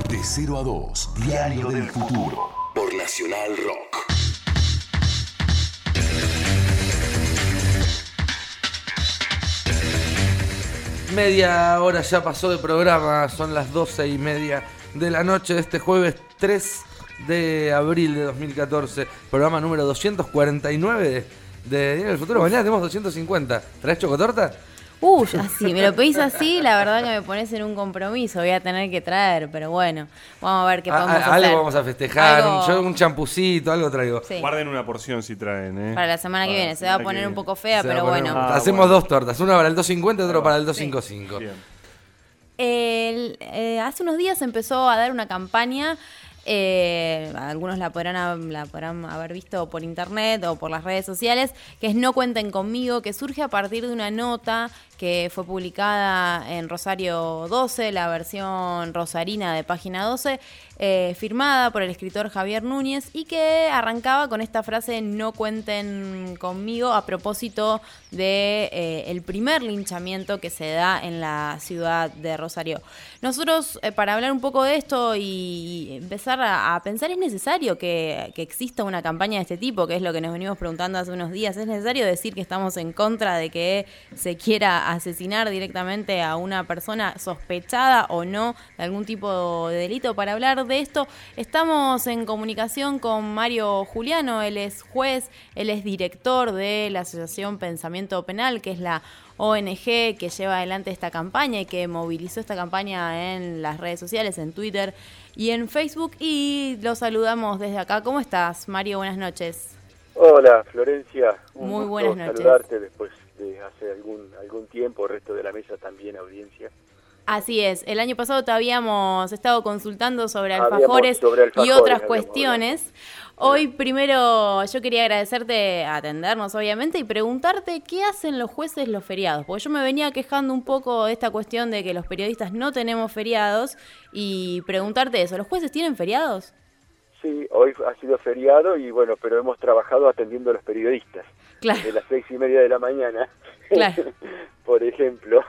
De 0 a 2, Diario del Futuro, por Nacional Rock. Media hora ya pasó de programa, son las 12:30 de la noche de este jueves 3 de abril de 2014, programa número 249 de Diario del Futuro. Mañana tenemos 250. ¿Traes chocotorta? Si me lo pedís así, la verdad que me pones en un compromiso, voy a tener que traer, pero bueno, vamos a ver qué podemos hacer. Algo vamos a festejar, Algo... yo un champucito, algo traigo. Sí. Guarden una porción si traen, Para la semana que viene, se va a poner un poco fea, pero bueno. Hacemos dos tortas, una para el 250 y otra para el 255. Sí. Hace unos días empezó a dar una campaña. Algunos la podrán haber visto por internet o por las redes sociales, que es No Cuenten Conmigo, que surge a partir de una nota que fue publicada en Rosario 12, la versión rosarina de Página 12, firmada por el escritor Javier Núñez, y que arrancaba con esta frase "No cuenten conmigo", a propósito de el primer linchamiento que se da en la ciudad de Rosario. Nosotros, para hablar un poco de esto y empezar a pensar, ¿es necesario que exista una campaña de este tipo? Que es lo que nos venimos preguntando hace unos días. ¿Es necesario decir que estamos en contra de que se quiera asesinar directamente a una persona sospechada o no de algún tipo de delito? Para hablar de esto estamos en comunicación con Mario Juliano. Él es juez, él es director de la Asociación Pensamiento Penal, que es la ONG que lleva adelante esta campaña y que movilizó esta campaña en las redes sociales, en Twitter y en Facebook, y lo saludamos desde acá. ¿Cómo estás, Mario? Buenas noches. Hola, Florencia. Muy buenas noches. Saludarte después de hace algún tiempo, el resto de la mesa también, audiencia. Así es, el año pasado te habíamos estado consultando sobre alfajores y otras cuestiones. Hoy primero yo quería agradecerte atendernos, obviamente, y preguntarte qué hacen los jueces los feriados, porque yo me venía quejando un poco de esta cuestión de que los periodistas no tenemos feriados, y preguntarte eso, ¿los jueces tienen feriados? Sí, hoy ha sido feriado y bueno, pero hemos trabajado atendiendo a los periodistas. Claro. Desde las 6:30 de la mañana, claro. Por ejemplo.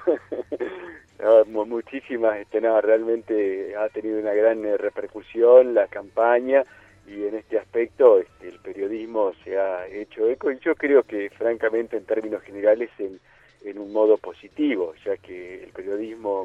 Muchísimas, realmente ha tenido una gran repercusión la campaña, y en este aspecto el periodismo se ha hecho eco, y yo creo que francamente en términos generales en un modo positivo, ya que el periodismo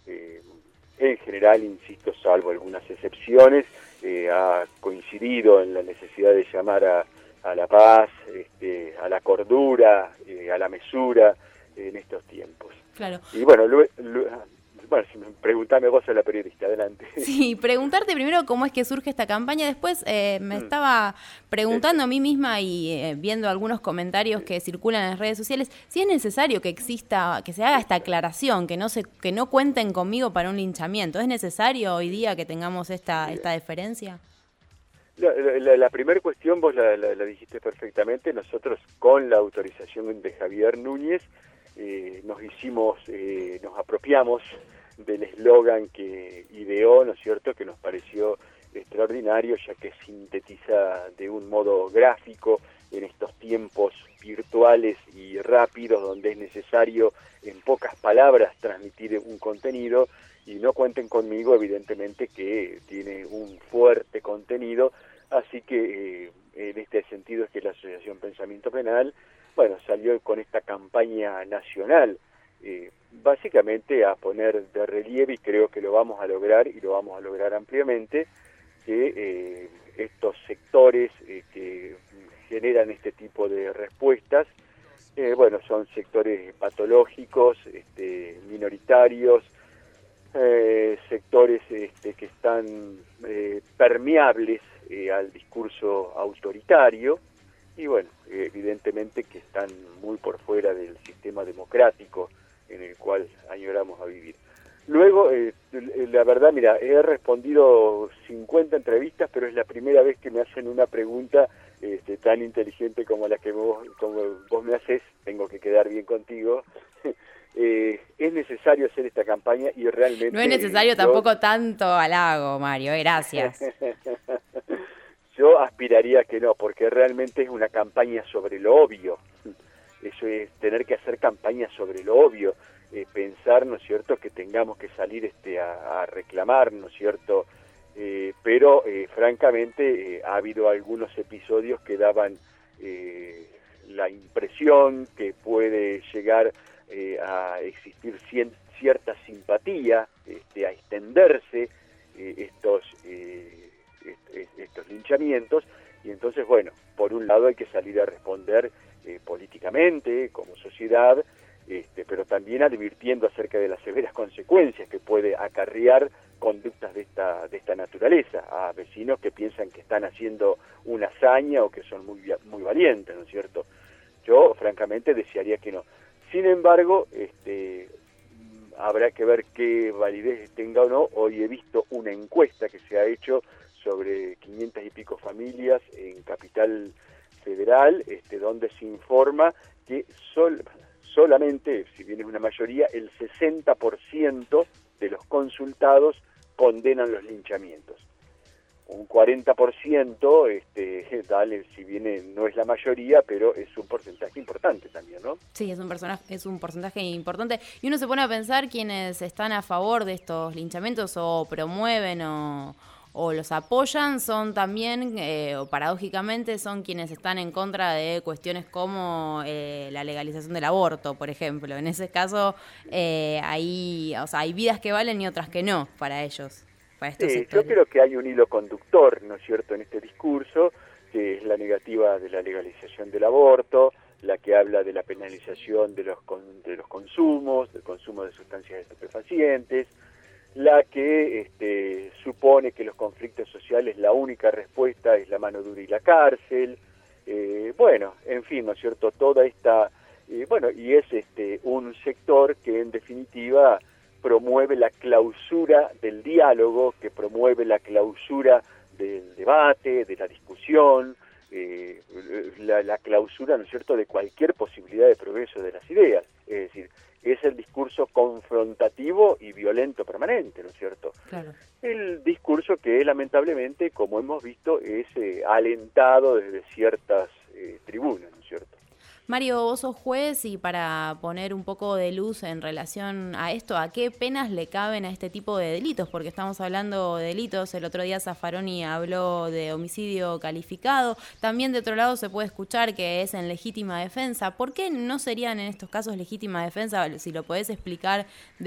en general, insisto, salvo algunas excepciones, ha coincidido en la necesidad de llamar a la paz, a la cordura, a la mesura en estos tiempos. Claro. Y bueno, si me preguntame vos, sos la periodista, adelante. Sí, preguntarte primero cómo es que surge esta campaña. Después me estaba preguntando a mí misma y viendo algunos comentarios que circulan en las redes sociales, si es necesario que exista, que se haga esta aclaración, que no cuenten conmigo para un linchamiento. ¿Es necesario hoy día que tengamos esta deferencia? La primera cuestión vos la dijiste perfectamente. Nosotros, con la autorización de Javier Núñez, nos apropiamos del eslogan que ideó, ¿no es cierto?, que nos pareció extraordinario, ya que sintetiza de un modo gráfico en estos tiempos virtuales y rápidos, donde es necesario en pocas palabras transmitir un contenido. Y No Cuenten Conmigo, evidentemente que tiene un fuerte contenido, así que en este sentido es que la Asociación Pensamiento Penal, bueno, salió con esta campaña nacional, básicamente a poner de relieve, y creo que lo vamos a lograr, y lo vamos a lograr ampliamente, que estos sectores que generan este tipo de respuestas, son sectores patológicos, minoritarios, sectores que están permeables al discurso autoritario, y bueno, evidentemente que están muy por fuera del sistema democrático en el cual añoramos a vivir. Luego, la verdad, mira, he respondido 50 entrevistas, pero es la primera vez que me hacen una pregunta tan inteligente como la que vos me haces. Tengo que quedar bien contigo. Es necesario hacer esta campaña, y realmente... No es necesario tampoco tanto halago, Mario, gracias. Yo aspiraría que no, porque realmente es una campaña sobre lo obvio. Eso es tener que hacer campaña sobre lo obvio, pensar, ¿no es cierto?, que tengamos que salir a reclamar, ¿no es cierto?, pero francamente ha habido algunos episodios que daban la impresión que puede llegar a existir cierta simpatía, a extenderse estos linchamientos, y entonces, bueno, por un lado hay que salir a responder políticamente, como sociedad, pero también advirtiendo acerca de las severas consecuencias que puede acarrear conductas de esta naturaleza a vecinos que piensan que están haciendo una hazaña o que son muy valientes, ¿no es cierto? Yo, francamente, desearía que no. Sin embargo, habrá que ver qué validez tenga o no. Hoy he visto una encuesta que se ha hecho sobre 500 y pico familias en Capital Federal, donde se informa que solamente, si bien es una mayoría, el 60% de los consultados condenan los linchamientos. Un 40%, dale, si bien no es la mayoría, pero es un porcentaje importante también, ¿no? Sí, es un porcentaje importante. Y uno se pone a pensar quienes están a favor de estos linchamientos o promueven o los apoyan, son también, o paradójicamente, son quienes están en contra de cuestiones como la legalización del aborto, por ejemplo. En ese caso, hay vidas que valen y otras que no para ellos. Yo creo que hay un hilo conductor, ¿no es cierto?, en este discurso, que es la negativa de la legalización del aborto, la que habla de la penalización de los consumos, del consumo de sustancias estupefacientes, la que supone que los conflictos sociales la única respuesta es la mano dura y la cárcel. Bueno, en fin, ¿no es cierto?, toda esta... y es un sector que en definitiva promueve la clausura del diálogo, que promueve la clausura del debate, de la discusión, la clausura, ¿no es cierto?, de cualquier posibilidad de progreso de las ideas. Es decir, es el discurso confrontativo y violento permanente, ¿no es cierto? Claro. El discurso que lamentablemente, como hemos visto, es alentado desde ciertas tribunas, ¿no es cierto? Mario, vos sos juez y para poner un poco de luz en relación a esto, ¿a qué penas le caben a este tipo de delitos? Porque estamos hablando de delitos, el otro día Zaffaroni habló de homicidio calificado, también de otro lado se puede escuchar que es en legítima defensa. ¿Por qué no serían en estos casos legítima defensa? Si lo podés explicar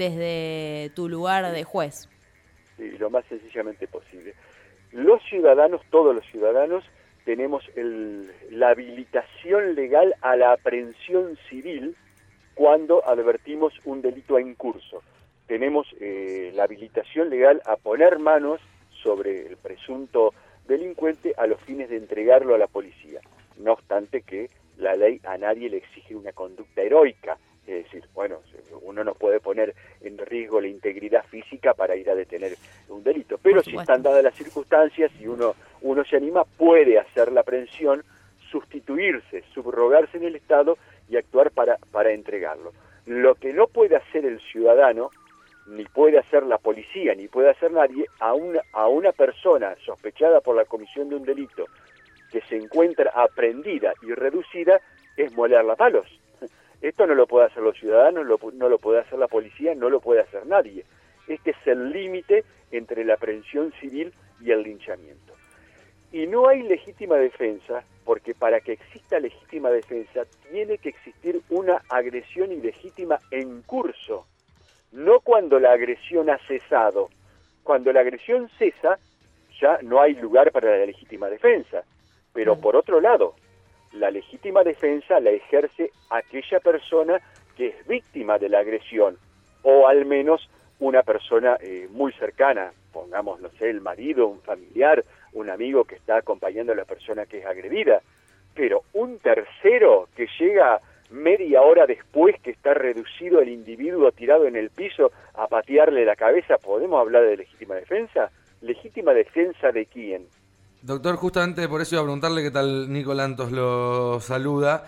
desde tu lugar de juez. Sí, lo más sencillamente posible. Los ciudadanos, todos los ciudadanos, tenemos la habilitación legal a la aprehensión civil cuando advertimos un delito en curso. Tenemos la habilitación legal a poner manos sobre el presunto delincuente a los fines de entregarlo a la policía. No obstante que la ley a nadie le exige una conducta heroica. Es decir, bueno, uno no puede poner en riesgo la integridad física para ir a detener un delito, pero si están dadas las circunstancias y uno se anima, puede hacer la aprehensión, sustituirse, subrogarse en el Estado y actuar para entregarlo. Lo que no puede hacer el ciudadano, ni puede hacer la policía, ni puede hacer nadie, a una persona sospechada por la comisión de un delito que se encuentra aprehendida y reducida, es molerla a palos. Esto no lo puede hacer los ciudadanos, no lo puede hacer la policía, no lo puede hacer nadie. Este es el límite entre la aprehensión civil y el linchamiento. Y no hay legítima defensa, porque para que exista legítima defensa tiene que existir una agresión ilegítima en curso, no cuando la agresión ha cesado. Cuando la agresión cesa, ya no hay lugar para la legítima defensa. Pero por otro lado, la legítima defensa la ejerce aquella persona que es víctima de la agresión, o al menos una persona muy cercana, pongamos, no sé, el marido, un familiar, un amigo que está acompañando a la persona que es agredida. Pero un tercero que llega media hora después que está reducido el individuo tirado en el piso a patearle la cabeza, ¿podemos hablar de legítima defensa? ¿Legítima defensa de quién? Doctor, justamente por eso iba a preguntarle qué tal Nico Lantos lo saluda.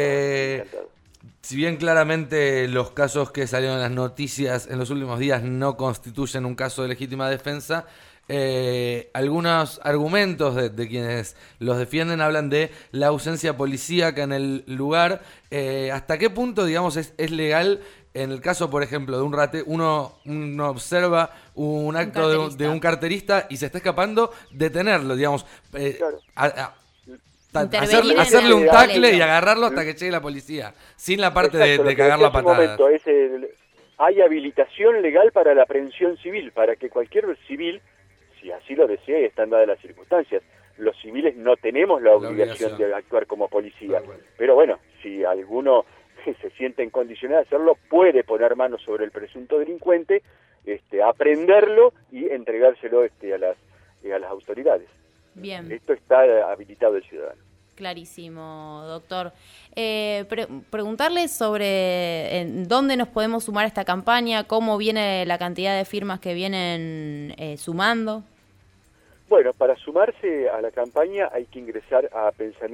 Si bien claramente los casos que salieron en las noticias en los últimos días no constituyen un caso de legítima defensa, algunos argumentos de quienes los defienden hablan de la ausencia policíaca en el lugar. ¿Hasta qué punto, digamos, es legal en el caso, por ejemplo, de un uno observa un acto de un carterista y se está escapando, detenerlo, digamos. Claro. Hacerle un tackle y agarrarlo hasta que llegue la policía, sin la parte de cagar la patada. Hay habilitación legal para la aprehensión civil, para que cualquier civil, si así lo desea y están dadas las circunstancias, los civiles no tenemos la obligación de actuar como policía. Pero bueno, si alguno se siente en condiciones de hacerlo, puede poner manos sobre el presunto delincuente, aprenderlo y entregárselo a las autoridades. Bien. Esto está habilitado el ciudadano. Clarísimo, doctor. Preguntarle sobre dónde nos podemos sumar a esta campaña, cómo viene la cantidad de firmas que vienen sumando. Bueno, para sumarse a la campaña hay que ingresar a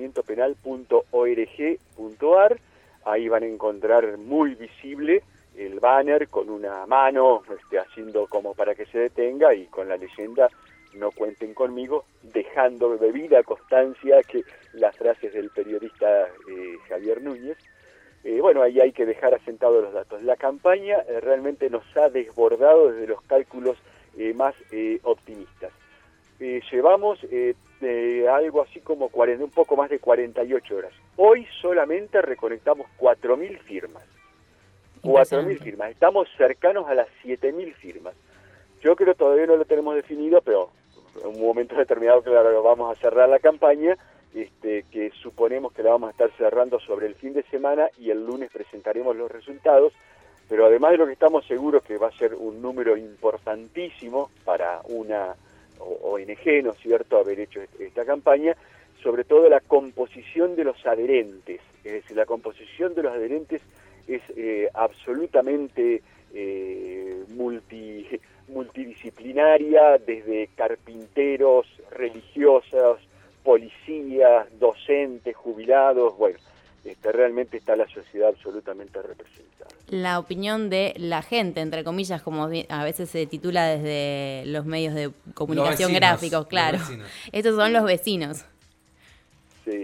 pensamientopenal.org.ar. Ahí van a encontrar muy visible el banner con una mano haciendo como para que se detenga y con la leyenda "No cuenten conmigo", dejando debida constancia que las frases del periodista Javier Núñez. Bueno, ahí hay que dejar asentados los datos. La campaña realmente nos ha desbordado desde los cálculos más optimistas. Llevamos algo así como un poco más de 48 horas. Hoy solamente recolectamos 4.000 firmas. 4.000 firmas. Estamos cercanos a las 7.000 firmas. Yo creo que todavía no lo tenemos definido, pero en un momento determinado, claro, vamos a cerrar la campaña, que suponemos que la vamos a estar cerrando sobre el fin de semana y el lunes presentaremos los resultados. Pero además de lo que estamos seguros que va a ser un número importantísimo para una ONG, ¿no es cierto?, haber hecho esta campaña, sobre todo la composición de los adherentes. Es decir, la composición de los adherentes es absolutamente multidisciplinaria, desde carpinteros, religiosos, policías, docentes, jubilados. Bueno, realmente está la sociedad absolutamente representada. La opinión de la gente, entre comillas, como a veces se titula desde los medios de comunicación gráficos, claro. Estos son los vecinos. Sí,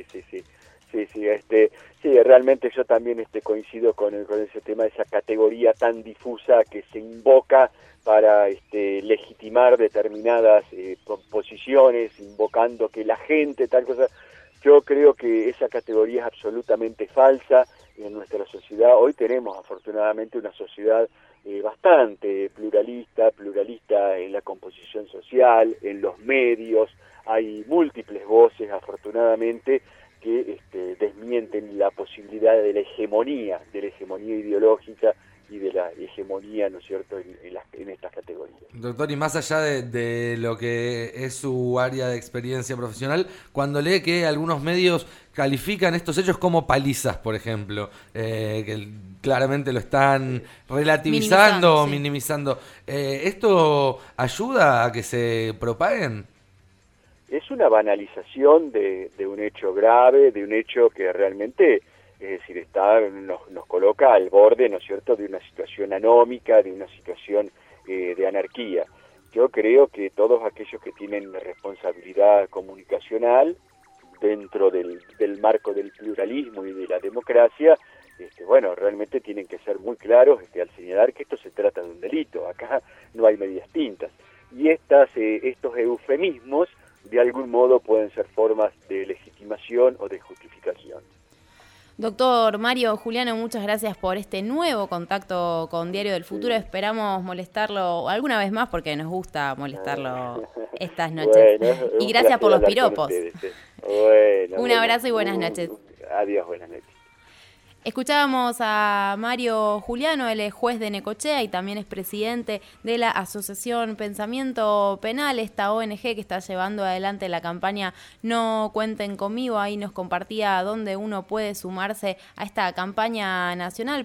realmente yo también coincido con ese tema, de esa categoría tan difusa que se invoca para legitimar determinadas posiciones, invocando que la gente, tal cosa. Yo creo que esa categoría es absolutamente falsa en nuestra sociedad. Hoy tenemos afortunadamente una sociedad bastante pluralista en la composición social, en los medios. Hay múltiples voces, afortunadamente, que desmienten la posibilidad de la hegemonía ideológica y de la hegemonía, ¿no es cierto?, en estas categorías. Doctor, y más allá de lo que es su área de experiencia profesional, cuando lee que algunos medios califican estos hechos como palizas, por ejemplo, que claramente lo están relativizando o minimizando, ¿esto ayuda a que se propaguen? Es una banalización de un hecho grave, de un hecho que realmente, es decir, nos coloca al borde, ¿no es cierto?, de una situación anómica, de una situación de anarquía. Yo creo que todos aquellos que tienen responsabilidad comunicacional dentro del marco del pluralismo y de la democracia, realmente tienen que ser muy claros al señalar que esto se trata de un delito. Acá no hay medias tintas. Y estos eufemismos, de algún modo, pueden ser formas de legitimación o de justificación. Doctor Mario Juliano, muchas gracias por este nuevo contacto con Diario del Futuro. Esperamos molestarlo alguna vez más porque nos gusta molestarlo estas noches. Bueno, y gracias por los piropos. Un abrazo y buenas noches. Adiós, buenas noches. Escuchábamos a Mario Juliano, él es juez de Necochea y también es presidente de la Asociación Pensamiento Penal, esta ONG que está llevando adelante la campaña No Cuenten Conmigo. Ahí nos compartía dónde uno puede sumarse a esta campaña nacional,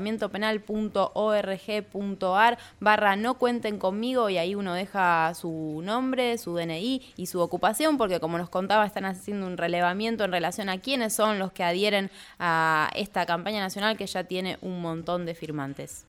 pensamientopenal.org.ar/No Cuenten Conmigo, y ahí uno deja su nombre, su DNI y su ocupación, porque como nos contaba, están haciendo un relevamiento en relación a quiénes son los que adhieren a esta campaña nacional que ya tiene un montón de firmantes.